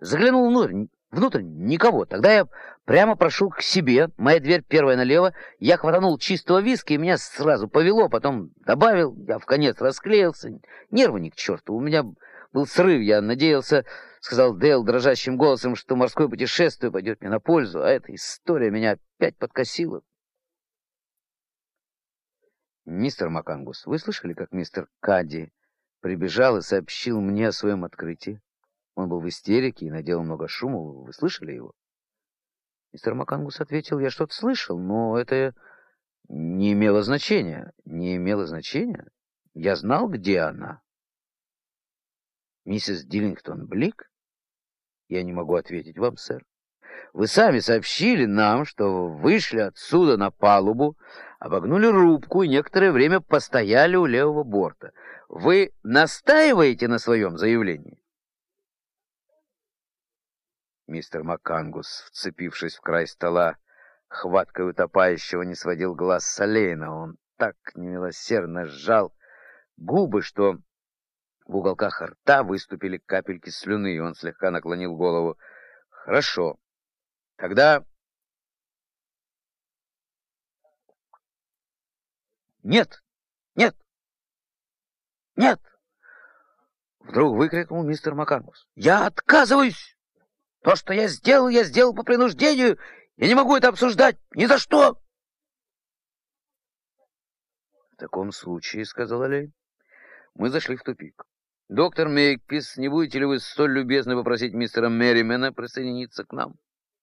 Заглянул внутрь никого. Тогда я прямо прошел к себе. Моя дверь первая налево. Я хватанул чистого виски, и меня сразу повело. Потом добавил. Я вконец расклеился. Нервы ни к черту. У меня был срыв. Я надеялся, сказал Дейл дрожащим голосом, что морское путешествие пойдет мне на пользу. А эта история меня опять подкосила. Мистер Макангус, вы слышали, как мистер Кадди прибежал и сообщил мне о своем открытии? Он был в истерике и наделал много шума. Вы слышали его? Мистер Макангус ответил: я что-то слышал, но это не имело значения. Не имело значения? Я знал, где она. Миссис Диллингтон Блик? Я не могу ответить вам, сэр. Вы сами сообщили нам, что вышли отсюда на палубу, обогнули рубку и некоторое время постояли у левого борта. Вы настаиваете на своем заявлении? Мистер Макангус, вцепившись в край стола, хваткой утопающего, не сводил глаз с Олейна. Он так немилосердно сжал губы, что в уголках рта выступили капельки слюны, и он слегка наклонил голову. «Хорошо. Тогда...» «Нет! Нет! Нет!» Вдруг выкрикнул мистер Макангус. «Я отказываюсь! То, что я сделал по принуждению. Я не могу это обсуждать ни за что!» «В таком случае, — сказал Олейн, — мы зашли в тупик. Доктор Мейкпис, не будете ли вы столь любезны попросить мистера Мерримена присоединиться к нам?»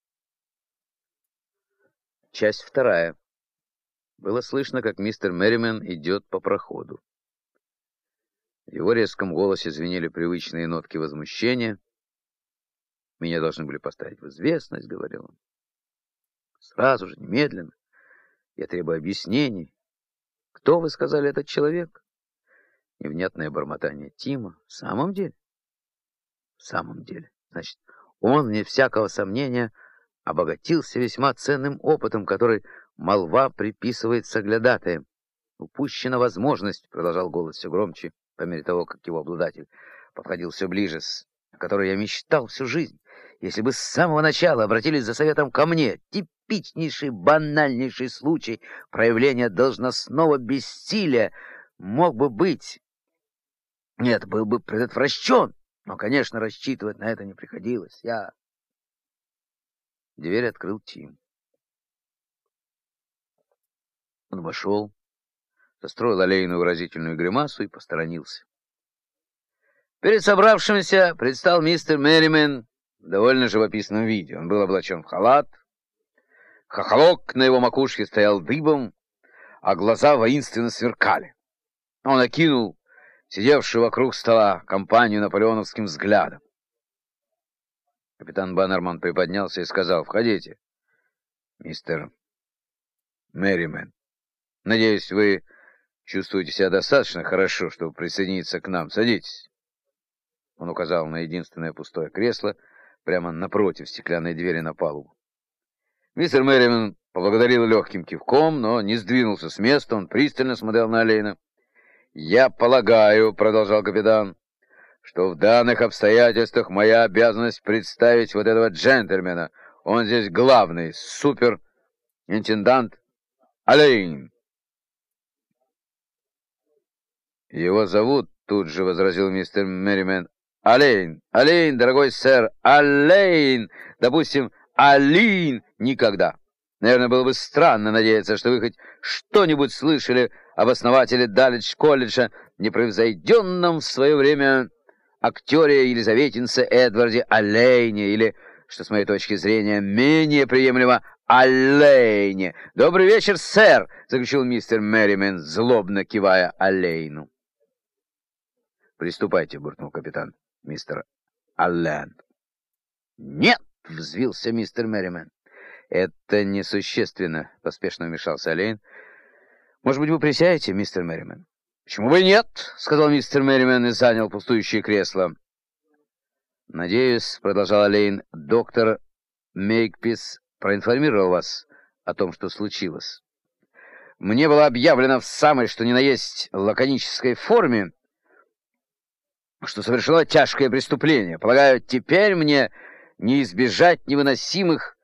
Часть вторая. Было слышно, как мистер Мерримен идет по проходу. В его резком голосе звенели привычные нотки возмущения. «Меня должны были поставить в известность, — говорил он. Сразу же, немедленно. Я требую объяснений. Кто, вы сказали, этот человек?» Невнятное бормотание Тима. «В самом деле?» «В самом деле. Значит, он, вне всякого сомнения, обогатился весьма ценным опытом, который молва приписывает соглядатаям. Упущена возможность, — продолжал голос все громче, по мере того, как его обладатель подходил все ближе, о которой я мечтал всю жизнь. Если бы с самого начала обратились за советом ко мне, типичнейший, банальнейший случай проявления должностного бессилия мог бы быть. Нет, был бы предотвращен, но, конечно, рассчитывать на это не приходилось. Дверь открыл Тим. Он вошел, состроил Олейну выразительную гримасу и посторонился. Перед собравшимся предстал мистер Мерримен в довольно живописном виде. Он был облачен в халат, хохолок на его макушке стоял дыбом, а глаза воинственно сверкали. Он окинул сидевшую вокруг стола компанию наполеоновским взглядом. Капитан Баннерман приподнялся и сказал: «Входите, мистер Мерримен. Надеюсь, вы чувствуете себя достаточно хорошо, чтобы присоединиться к нам. Садитесь». Он указал на единственное пустое кресло прямо напротив стеклянной двери на палубу. Мистер Мерримен поблагодарил легким кивком, но не сдвинулся с места. Он пристально смотрел на Олейна. «Я полагаю, — продолжал капитан, — что в данных обстоятельствах моя обязанность представить вот этого джентльмена. Он здесь главный, суперинтендант Олейн». «Его зовут, — тут же возразил мистер Мерримен, — Олейн. Олейн, дорогой сэр, Олейн. Допустим, Олин никогда. Наверное, было бы странно надеяться, что вы хоть что-нибудь слышали об основателе Даллидж-колледжа, непревзойденном в свое время актере Елизаветинце Эдварде Олейне, или, что с моей точки зрения менее приемлемо, Олейне. «Добрый вечер, сэр!» — заключил мистер Мерримен, злобно кивая Олейну. «Приступайте», — буркнул капитан. «Мистер Оллен». «Нет!» — взвился мистер Мерримен. «Это несущественно», — поспешно вмешался Олейн. «Может быть, вы присядете, мистер Мерримен?» «Почему бы и нет?» — сказал мистер Мерримен и занял пустующее кресло. «Надеюсь, — продолжал Олейн, — доктор Мейкпис проинформировал вас о том, что случилось. Мне было объявлено в самой что ни на есть лаконической форме, что совершено тяжкое преступление. Полагаю, теперь мне не избежать невыносимых